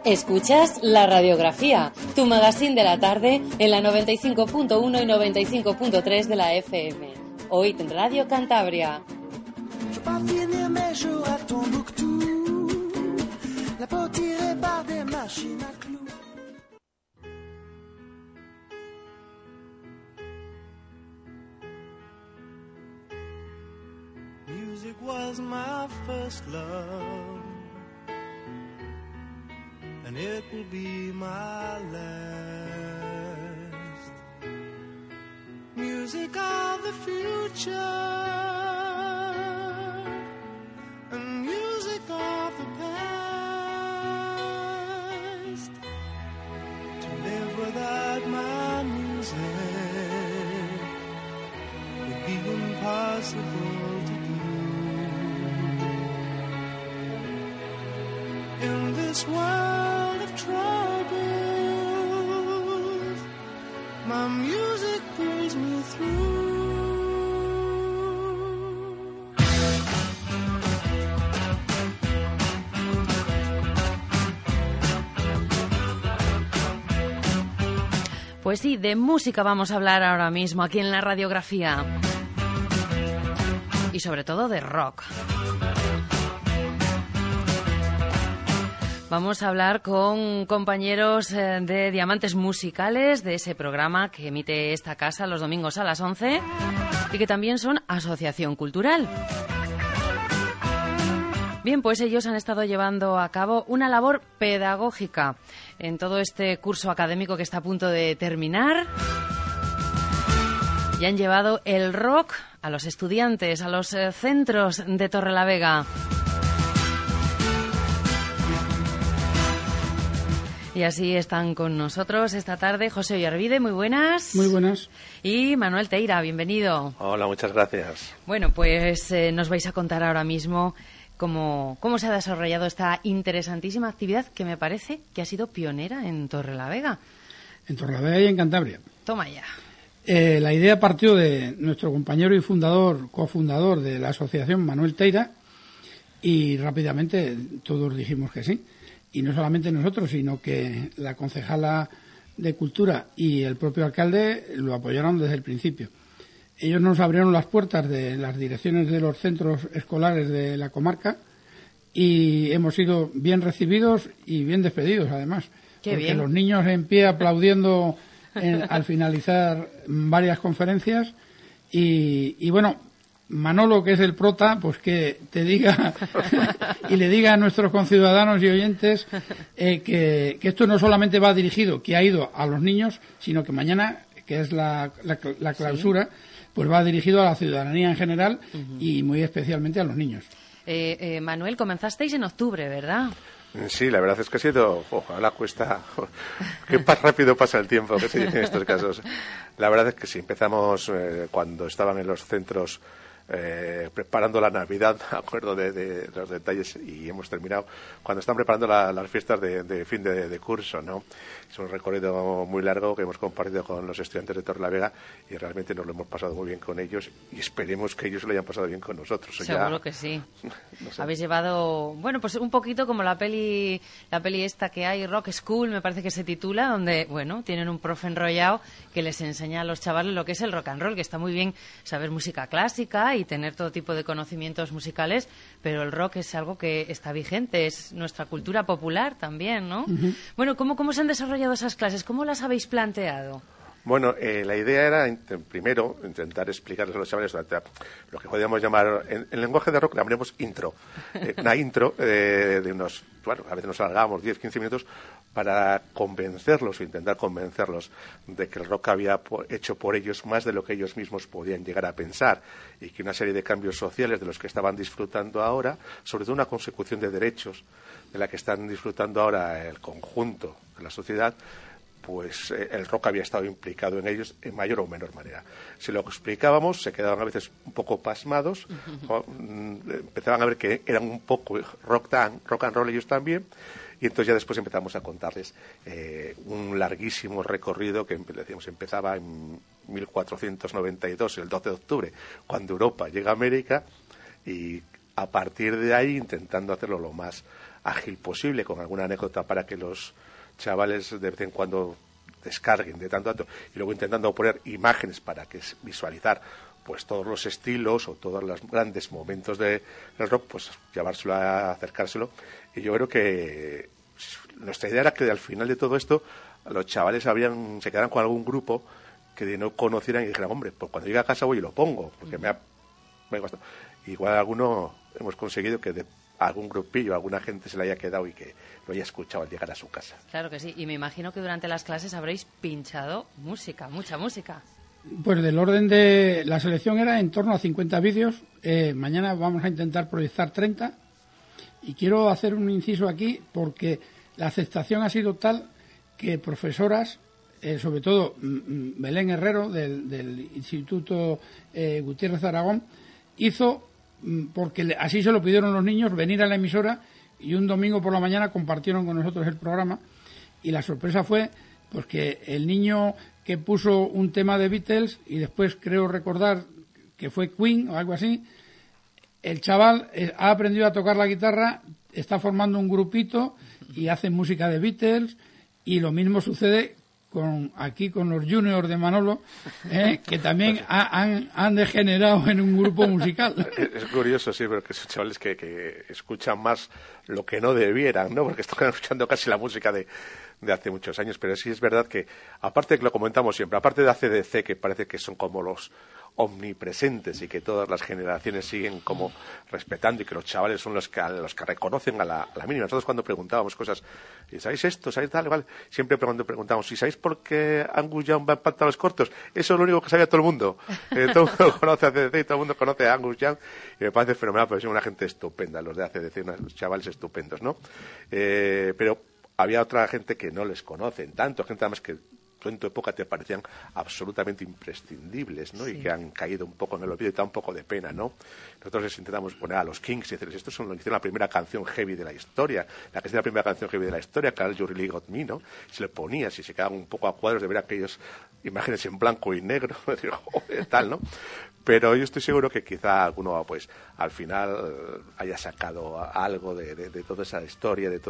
Escuchas La Radiografía, tu magazín de la tarde en la 95.1 y 95.3 de la FM. Hoy en Radio Cantabria. Music was my first love, and it will be my last. Music of the future, and music of the past. To live without my music would be impossible to do. In this world of troubles, my music pulls me through. Pues sí, de música vamos a hablar ahora mismo aquí en La Radiografía. Y sobre todo de rock. Vamos a hablar con compañeros de Diamantes Musicales, de ese programa que emite esta casa los domingos a las 11 y que también son asociación cultural. Bien, pues ellos han estado llevando a cabo una labor pedagógica en todo este curso académico que está a punto de terminar y han llevado el rock a los estudiantes, a los centros de Torrelavega. Y así están con nosotros esta tarde José Ollarvide, muy buenas. Muy buenas. Y Manuel Teira, bienvenido. Hola, muchas gracias. Bueno, pues nos vais a contar ahora mismo cómo se ha desarrollado esta interesantísima actividad que me parece que ha sido pionera en Torrelavega. En Torrelavega y en Cantabria. Toma ya. La idea partió de nuestro compañero y cofundador de la asociación, Manuel Teira, y rápidamente todos dijimos que sí. Y no solamente nosotros, sino que la concejala de Cultura y el propio alcalde lo apoyaron desde el principio. Ellos nos abrieron las puertas de las direcciones de los centros escolares de la comarca y hemos sido bien recibidos y bien despedidos, además. Qué porque bien. Los niños en pie aplaudiendo al finalizar varias conferencias y bueno, Manolo, que es el prota, pues que te diga y le diga a nuestros conciudadanos y oyentes que esto no solamente va dirigido, que ha ido a los niños, sino que mañana, que es la clausura, pues va dirigido a la ciudadanía en general y muy especialmente a los niños. Manuel, comenzasteis en octubre, ¿verdad? Sí, la verdad es que ha sido, ojalá cuesta, qué rápido pasa el tiempo, que se dice en estos casos. La verdad es que sí, empezamos cuando estaban en los centros preparando la Navidad, me acuerdo de los detalles, y hemos terminado cuando están preparando las fiestas de fin de curso, ¿no? Es un recorrido muy largo que hemos compartido con los estudiantes de Torrelavega y realmente nos lo hemos pasado muy bien con ellos y esperemos que ellos se lo hayan pasado bien con nosotros. Seguro que sí. No sé. Habéis llevado, bueno, pues un poquito como la peli esta que hay, Rock School, me parece que se titula, donde, bueno, tienen un profe enrollado que les enseña a los chavales lo que es el rock and roll, que está muy bien saber música clásica y tener todo tipo de conocimientos musicales, pero el rock es algo que está vigente, es nuestra cultura popular también, ¿no? Bueno, ¿cómo se han desarrollado esas clases? ¿Cómo las habéis planteado? Bueno, la idea era, primero, intentar explicarles a los chavales lo que podríamos llamar, en lenguaje de rock le llamaremos intro. Una intro de unos, bueno, a veces nos alargábamos 10, 15 minutos para convencerlos o intentar convencerlos de que el rock había hecho por ellos más de lo que ellos mismos podían llegar a pensar y que una serie de cambios sociales de los que estaban disfrutando ahora, sobre todo una consecución de derechos de la que están disfrutando ahora el conjunto de la sociedad, pues el rock había estado implicado en ellos en mayor o menor manera. Si lo explicábamos, se quedaban a veces un poco pasmados, empezaban a ver que eran un poco rock and roll ellos también, y entonces ya después empezamos a contarles un larguísimo recorrido que decíamos, empezaba en 1492, el 12 de octubre, cuando Europa llega a América, y a partir de ahí intentando hacerlo lo más ágil posible, con alguna anécdota para que los chavales de vez en cuando descarguen de tanto a tanto, y luego intentando poner imágenes para que visualizar pues todos los estilos o todos los grandes momentos del rock, pues llevárselo a acercárselo. Y yo creo que nuestra idea era que al final de todo esto los chavales se quedaran con algún grupo que no conocieran y dijeran, hombre, pues cuando llegue a casa voy y lo pongo, porque me ha costado. Igual alguno hemos conseguido que de algún grupillo, alguna gente se le haya quedado y que lo haya escuchado al llegar a su casa. Claro que sí, y me imagino que durante las clases habréis pinchado música, mucha música. Pues del orden de la selección era en torno a 50 vídeos. Mañana vamos a intentar proyectar 30. Y quiero hacer un inciso aquí porque la aceptación ha sido tal que profesoras, sobre todo Belén Herrero del Instituto Gutiérrez de Aragón, hizo, porque así se lo pidieron los niños, venir a la emisora, y un domingo por la mañana compartieron con nosotros el programa. Y la sorpresa fue pues que el niño que puso un tema de Beatles, y después creo recordar que fue Queen o algo así, el chaval ha aprendido a tocar la guitarra, está formando un grupito y hace música de Beatles, y lo mismo sucede aquí con los juniors de Manolo, que también han degenerado en un grupo musical. Es curioso, sí, pero que son chavales que escuchan más lo que no debieran, ¿no? Porque están escuchando casi la música de hace muchos años, pero sí es verdad que, aparte de que lo comentamos siempre, aparte de AC/DC, que parece que son como los omnipresentes y que todas las generaciones siguen como respetando, y que los chavales son los que reconocen a la mínima. Nosotros cuando preguntábamos cosas, ¿y sabéis esto? ¿Sabéis tal? Vale. Siempre preguntamos, ¿y sabéis por qué Angus Young va en pantalones cortos? Eso es lo único que sabía todo el mundo. Todo el mundo conoce a AC/DC y todo el mundo conoce a Angus Young, y me parece fenomenal, porque son una gente estupenda, los de AC/DC, unos chavales estupendos, ¿no? Pero había otra gente que no les conocen tanto, gente además que en tu época te parecían absolutamente imprescindibles, ¿no? Sí. Y que han caído un poco en el olvido, y da un poco de pena, ¿no? Nosotros les intentamos poner a los Kings y decirles, estos son los que hicieron la primera canción heavy de la historia, la que es la primera canción heavy de la historia, Carl You Really Got Me, ¿no? Si le ponías y se quedaban un poco a cuadros de ver aquellas imágenes en blanco y negro, tal, ¿no? Pero yo estoy seguro que quizá alguno, pues, al final haya sacado algo de toda esa historia, de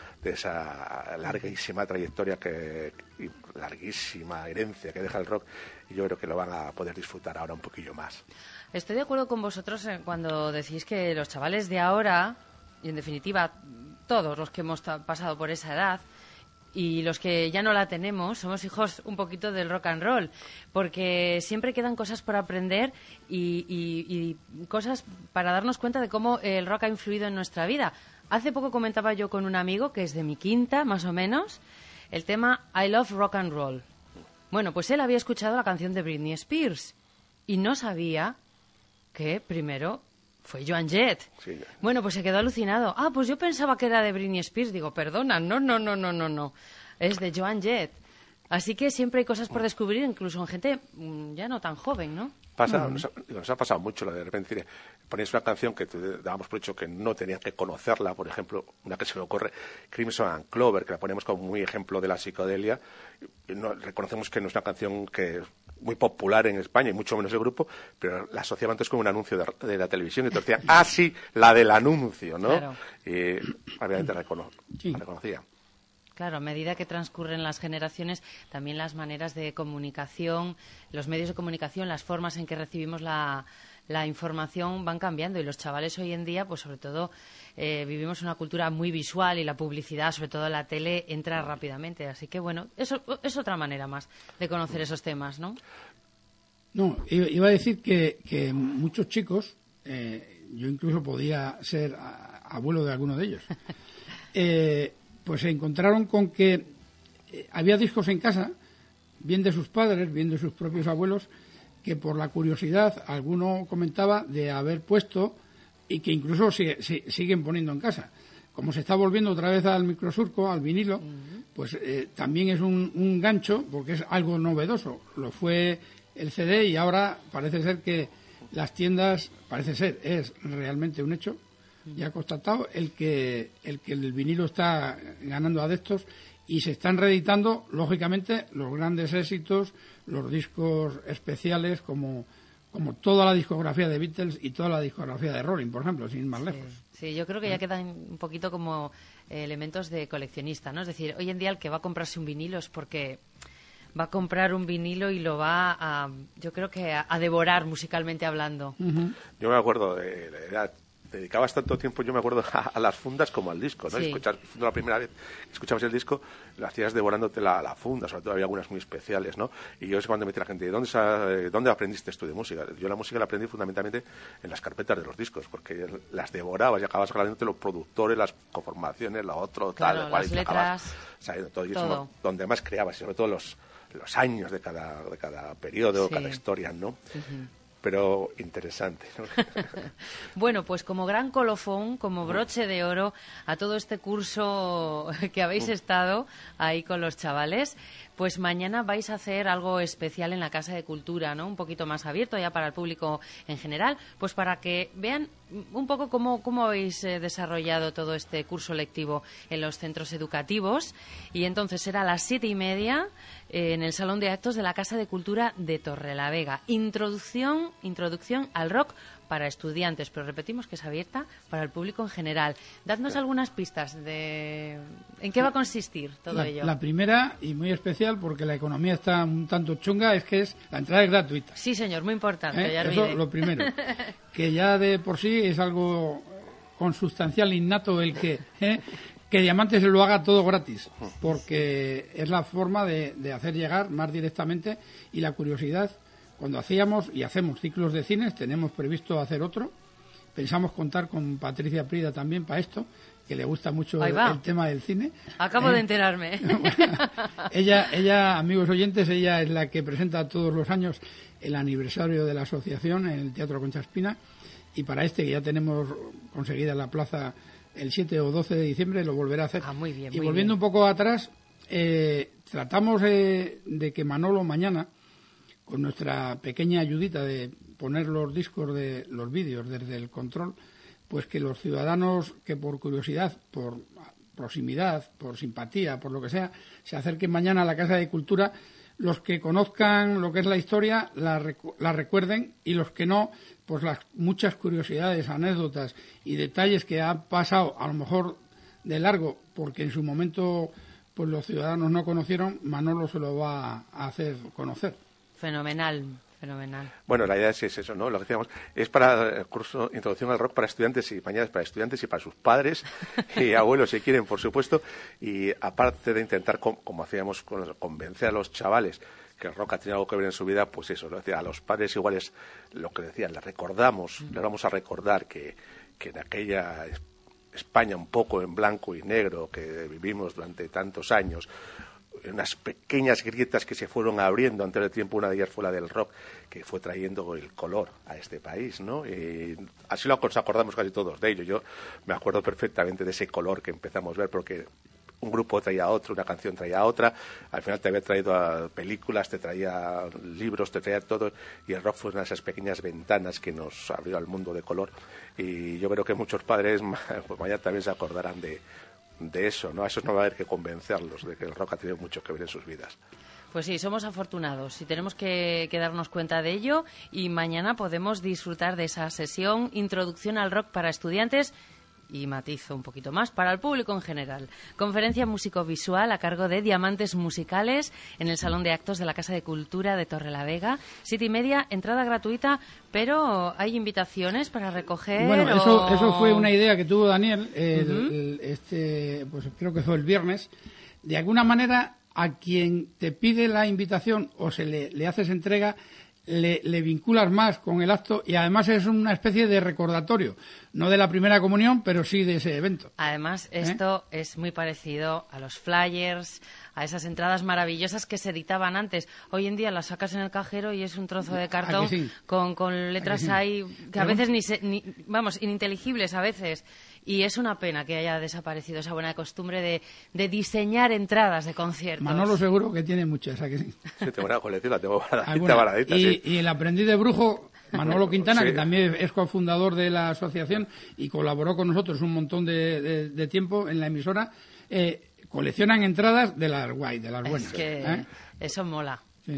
esa larguísima trayectoria y larguísima herencia que deja el rock, y yo creo que lo van a poder disfrutar ahora un poquillo más. Estoy de acuerdo con vosotros cuando decís que los chavales de ahora, y en definitiva todos los que hemos pasado por esa edad, y los que ya no la tenemos, somos hijos un poquito del rock and roll, porque siempre quedan cosas por aprender y cosas para darnos cuenta de cómo el rock ha influido en nuestra vida. Hace poco comentaba yo con un amigo, que es de mi quinta, más o menos, el tema I Love Rock and Roll. Bueno, pues él había escuchado la canción de Britney Spears y no sabía que primero fue Joan Jett. Sí. Bueno, pues se quedó alucinado. Ah, pues yo pensaba que era de Britney Spears. Digo, perdona, no. Es de Joan Jett. Así que siempre hay cosas por descubrir, incluso en gente ya no tan joven, ¿no? Nos ha pasado mucho, de repente ponéis una canción que dábamos por hecho que no tenían que conocerla, por ejemplo, una que se me ocurre, Crimson and Clover, que la ponemos como muy ejemplo de la psicodelia. Reconocemos que no es una canción que muy popular en España, y mucho menos el grupo, pero la asociaban entonces con un anuncio de la televisión, y entonces decían, sí, la del anuncio, ¿no? Claro. Y obviamente la reconocía. Claro, a medida que transcurren las generaciones, también las maneras de comunicación, los medios de comunicación, las formas en que recibimos la información van cambiando, y los chavales hoy en día, pues sobre todo, vivimos una cultura muy visual, y la publicidad, sobre todo la tele, entra rápidamente. Así que, bueno, eso es otra manera más de conocer esos temas, ¿no? No, iba a decir que muchos chicos, yo incluso podía ser abuelo de alguno de ellos, pues se encontraron con que había discos en casa, bien de sus padres, bien de sus propios abuelos, que por la curiosidad alguno comentaba de haber puesto, y que incluso siguen poniendo en casa. Como se está volviendo otra vez al microsurco, al vinilo, pues también es un gancho, porque es algo novedoso. Lo fue el CD, y ahora parece ser que las tiendas, es realmente un hecho, ya constatado, el que el vinilo está ganando adeptos, y se están reeditando, lógicamente, los grandes éxitos, los discos especiales como como toda la discografía de Beatles y toda la discografía de Rolling, por ejemplo, sin ir más lejos. Sí, yo creo que ya quedan un poquito como elementos de coleccionista, ¿no? Es decir, hoy en día el que va a comprarse un vinilo es porque va a comprar un vinilo y lo va a, yo creo que a devorar musicalmente hablando. Yo me acuerdo, dedicabas tanto tiempo, yo me acuerdo, a las fundas como al disco, ¿no? Sí. Escuchar la primera vez que escuchabas el disco, lo hacías devorándote la funda, sobre todo había algunas muy especiales, ¿no? Y yo es cuando me decía la gente, ¿dónde aprendiste esto de música? Yo la música la aprendí fundamentalmente en las carpetas de los discos, porque las devorabas y acababas grabándote los productores, las conformaciones, lo otro, Claro, tal, cual, las y acabas letras, sabiendo todo. Y todo. eso donde más creabas, y sobre todo los años de cada periodo, Sí. cada historia, ¿no? Pero interesante, ¿no? Bueno, pues como gran colofón, como broche de oro a todo este curso que habéis estado ahí con los chavales, pues mañana vais a hacer algo especial en la Casa de Cultura, ¿no? Un poquito más abierto ya para el público en general, pues para que vean un poco cómo habéis desarrollado todo este curso lectivo en los centros educativos. Y entonces será a las 7:30 en el Salón de Actos de la Casa de Cultura de Torrelavega. Introducción al rock para estudiantes, pero repetimos que es abierta para el público en general. Dadnos algunas pistas de en qué va a consistir todo ello. La primera, y muy especial, porque la economía está un tanto chunga, es que la entrada es gratuita. Sí, señor, muy importante. Ya Eso lo primero. Que ya de por sí es algo consustancial, innato, el que Diamante se lo haga todo gratis, porque es la forma de hacer llegar más directamente, y la curiosidad, cuando hacíamos y hacemos ciclos de cines, tenemos previsto hacer otro, pensamos contar con Patricia Prida también para esto, que le gusta mucho el tema del cine. Acabo de enterarme. Ella, amigos oyentes, ella es la que presenta todos los años el aniversario de la asociación en el Teatro Concha Espina, y para que ya tenemos conseguida la plaza el 7 o 12 de diciembre, lo volverá a hacer. Muy bien, y muy volviendo bien. un poco atrás, tratamos de que Manolo mañana, con nuestra pequeña ayudita de poner los discos de los vídeos desde el control, pues que los ciudadanos que por curiosidad, por proximidad, por simpatía, por lo que sea, se acerquen mañana a la Casa de Cultura, los que conozcan lo que es la historia la recuerden, y los que no, pues las muchas curiosidades, anécdotas y detalles que han pasado a lo mejor de largo porque en su momento pues los ciudadanos no conocieron, Manolo se lo va a hacer conocer. Fenomenal. Bueno, la idea es eso, ¿no? Lo que decíamos es para el curso Introducción al Rock para estudiantes, y mañana es para estudiantes y para sus padres y abuelos si quieren, por supuesto, y aparte de intentar, como hacíamos, convencer a los chavales que el rock ha tenido algo que ver en su vida, pues eso, a los padres igual es lo que decían, les vamos a recordar que en aquella España un poco en blanco y negro que vivimos durante tantos años, unas pequeñas grietas que se fueron abriendo antes del tiempo, una de ellas fue la del rock, que fue trayendo el color a este país, ¿no? Y así nos acordamos casi todos de ello. Yo me acuerdo perfectamente de ese color que empezamos a ver, porque un grupo traía a otro, una canción traía a otra, al final te había traído a películas, te traía libros, te traía todo, y el rock fue una de esas pequeñas ventanas que nos abrió al mundo de color, y yo creo que muchos padres pues mañana también se acordarán de eso, ¿no? A esos no va a haber que convencerlos de que el rock ha tenido mucho que ver en sus vidas. Pues sí, somos afortunados y tenemos que darnos cuenta de ello, y mañana podemos disfrutar de esa sesión Introducción al Rock para estudiantes, y matizo un poquito más, para el público en general. Conferencia músico-visual a cargo de Diamantes Musicales en el Salón de Actos de la Casa de Cultura de Torrelavega. 7:30, entrada gratuita, pero hay invitaciones para recoger. Bueno, eso fue una idea que tuvo Daniel, pues creo que fue el viernes. De alguna manera, a quien te pide la invitación o se le haces entrega, le vinculas más con el acto, y además es una especie de recordatorio, no de la primera comunión, pero sí de ese evento. Además, esto es muy parecido a los flyers, a esas entradas maravillosas que se editaban antes. Hoy en día las sacas en el cajero y es un trozo de cartón sí? con letras ahí que a veces ininteligibles a veces. Y es una pena que haya desaparecido esa buena costumbre de diseñar entradas de conciertos. Manolo seguro que tiene muchas, ¿a que sí? Sí, tengo una colección, la tengo baradita, sí. Y el aprendiz de brujo, Manolo Quintana, sí, que también es cofundador de la asociación y colaboró con nosotros un montón de tiempo en la emisora, coleccionan entradas de las guay, de las buenas. Es que eso mola. Sí.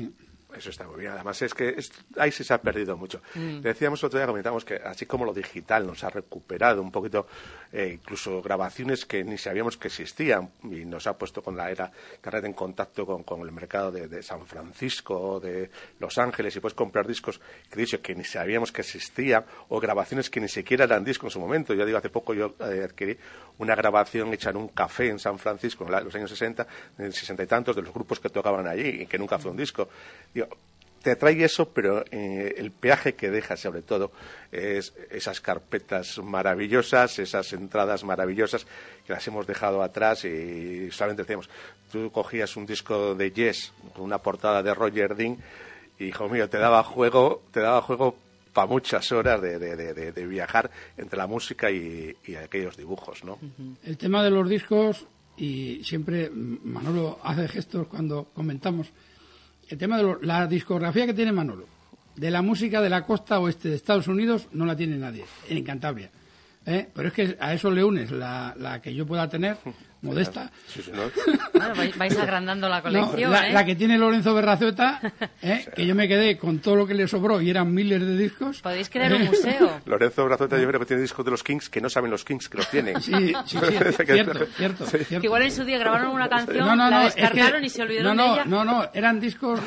Eso está muy bien. Además, es que ahí sí se ha perdido mucho. Decíamos otro día, comentamos que así como lo digital nos ha recuperado un poquito, incluso grabaciones que ni sabíamos que existían, y nos ha puesto con la era Internet en contacto con el mercado de San Francisco, de Los Ángeles, y puedes comprar discos que ni sabíamos que existían, o grabaciones que ni siquiera eran discos en su momento. Yo digo, hace poco yo adquirí una grabación hecha en un café en San Francisco en los años 60, en 60 y tantos, de los grupos que tocaban allí, y que nunca fue un disco. Te trae eso, pero el peaje que deja, sobre todo, es esas carpetas maravillosas, esas entradas maravillosas que las hemos dejado atrás, y solamente decíamos, tú cogías un disco de Yes con una portada de Roger Dean y, hijo mío, te daba juego para muchas horas de viajar entre la música y aquellos dibujos, ¿no? El tema de los discos, y siempre Manolo hace gestos cuando comentamos, el tema de la discografía que tiene Manolo, de la música de la costa oeste de Estados Unidos, no la tiene nadie, en Cantabria. Pero es que a eso le unes la que yo pueda tener, modesta. Sí, sí, ¿no? Bueno, vais agrandando la colección. No, la que tiene Lorenzo Berrazueta, que yo me quedé con todo lo que le sobró y eran miles de discos. Podéis crear un museo. Lorenzo Berrazueta, yo creo que tiene discos de los Kings que no saben los Kings que los tienen. Sí, cierto. Que igual en su día grabaron una canción, la descargaron y se olvidaron de ella. No, eran discos,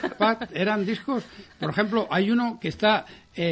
por ejemplo, hay uno que está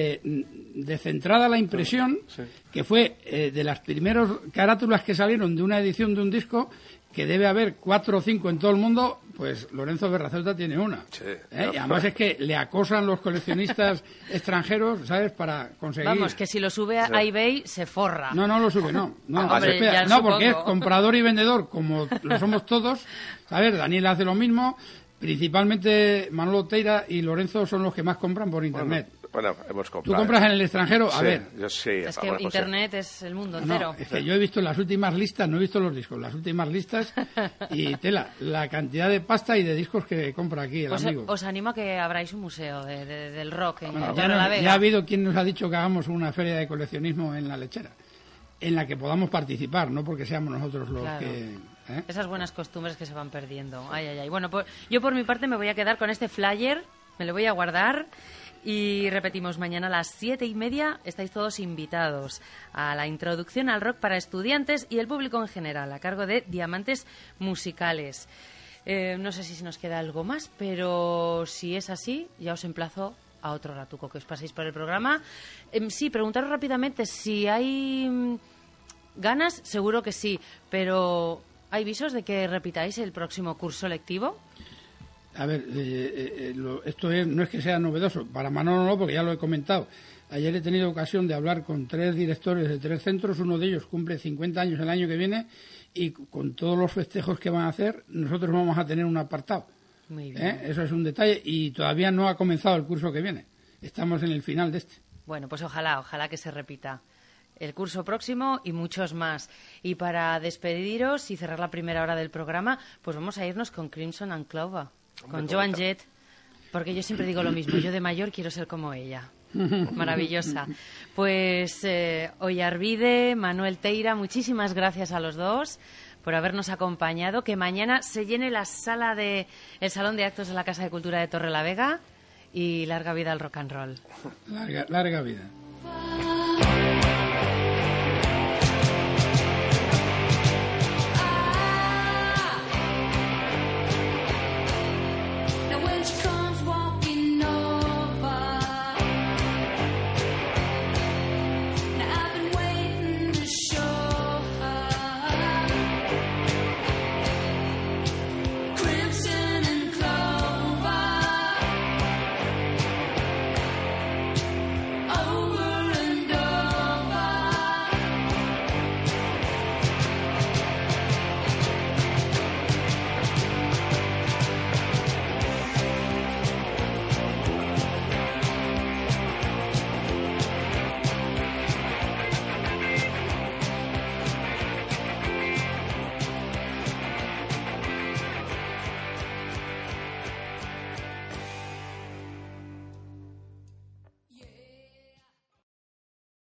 descentrada la impresión, que fue de las primeras carátulas que salieron de una edición de un disco, que debe haber 4 o 5 en todo el mundo, pues Lorenzo Berrazueta tiene una. Sí, Y además es que le acosan los coleccionistas extranjeros, ¿sabes?, para conseguir... Vamos, que si lo sube a eBay se forra. No lo sube, no. Hombre, Espera, ya porque es supongo. comprador y vendedor, como lo somos todos, ¿sabes? Daniel hace lo mismo, principalmente Manolo Teira y Lorenzo son los que más compran por Internet. Bueno, hemos comprado. ¿Tú compras en el extranjero? A Sí, ver. yo sí. Es que pues Internet es el mundo No, entero. es que yo he visto las últimas listas, no he visto los discos, las últimas listas, y la cantidad de pasta y de discos que compra aquí el Pues amigo. os animo a que abráis un museo del rock en Bueno, Torrelavega. ya ha habido quien nos ha dicho que hagamos una feria de coleccionismo en La Lechera, en la que podamos participar, no porque seamos nosotros los Claro. que... Esas buenas costumbres que se van perdiendo. Ay. Bueno, pues yo por mi parte me voy a quedar con este flyer, me lo voy a guardar. Y repetimos, mañana a las 7:30 estáis todos invitados a la introducción al rock para estudiantes y el público en general, a cargo de Diamantes Musicales. No sé si nos queda algo más, pero si es así, ya os emplazo a otro ratuco que os paséis por el programa. Sí, preguntaros rápidamente si hay ganas, seguro que sí, pero ¿hay visos de que repitáis el próximo curso lectivo? A ver, esto no es que sea novedoso, para Manolo no, porque ya lo he comentado. Ayer he tenido ocasión de hablar con 3 directores de 3 centros, uno de ellos cumple 50 años el año que viene, y con todos los festejos que van a hacer, nosotros vamos a tener un apartado. Muy bien. Eso es un detalle, y todavía no ha comenzado el curso que viene. Estamos en el final de este. Bueno, pues ojalá que se repita el curso próximo y muchos más. Y para despediros y cerrar la primera hora del programa, pues vamos a irnos con Crimson and Clover, con Joan Jett, porque yo siempre digo lo mismo, yo de mayor quiero ser como ella. Maravillosa. Pues Oyarbide, Manuel Teira, muchísimas gracias a los dos por habernos acompañado. Que mañana se llene el salón de actos de la Casa de Cultura de Torrelavega, y larga vida al rock and roll. Larga vida.